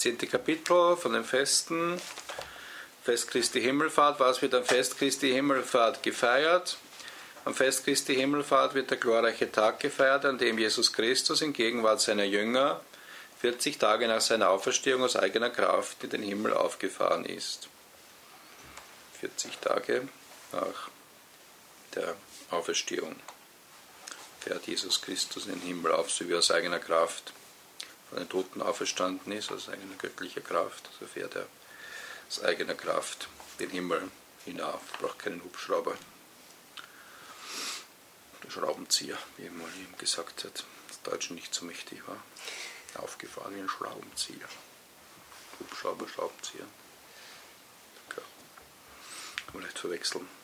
10. Kapitel von den Festen, Fest Christi Himmelfahrt. Was wird am Fest Christi Himmelfahrt gefeiert? Am Fest Christi Himmelfahrt wird der glorreiche Tag gefeiert, an dem Jesus Christus in Gegenwart seiner Jünger 40 Tage nach seiner Auferstehung aus eigener Kraft in den Himmel aufgefahren ist. 40 Tage nach der Auferstehung fährt Jesus Christus in den Himmel auf, so wie aus eigener Kraft von den Toten auferstanden ist, aus eigener göttlicher Kraft. So fährt er aus eigener Kraft den Himmel hinauf, braucht keinen Hubschrauber. Der Schraubenzieher, wie mal ihm gesagt hat, das Deutsche nicht so mächtig war. Aufgefahren wie ein Schraubenzieher. Hubschrauber, Schraubenzieher. Kann man leicht verwechseln.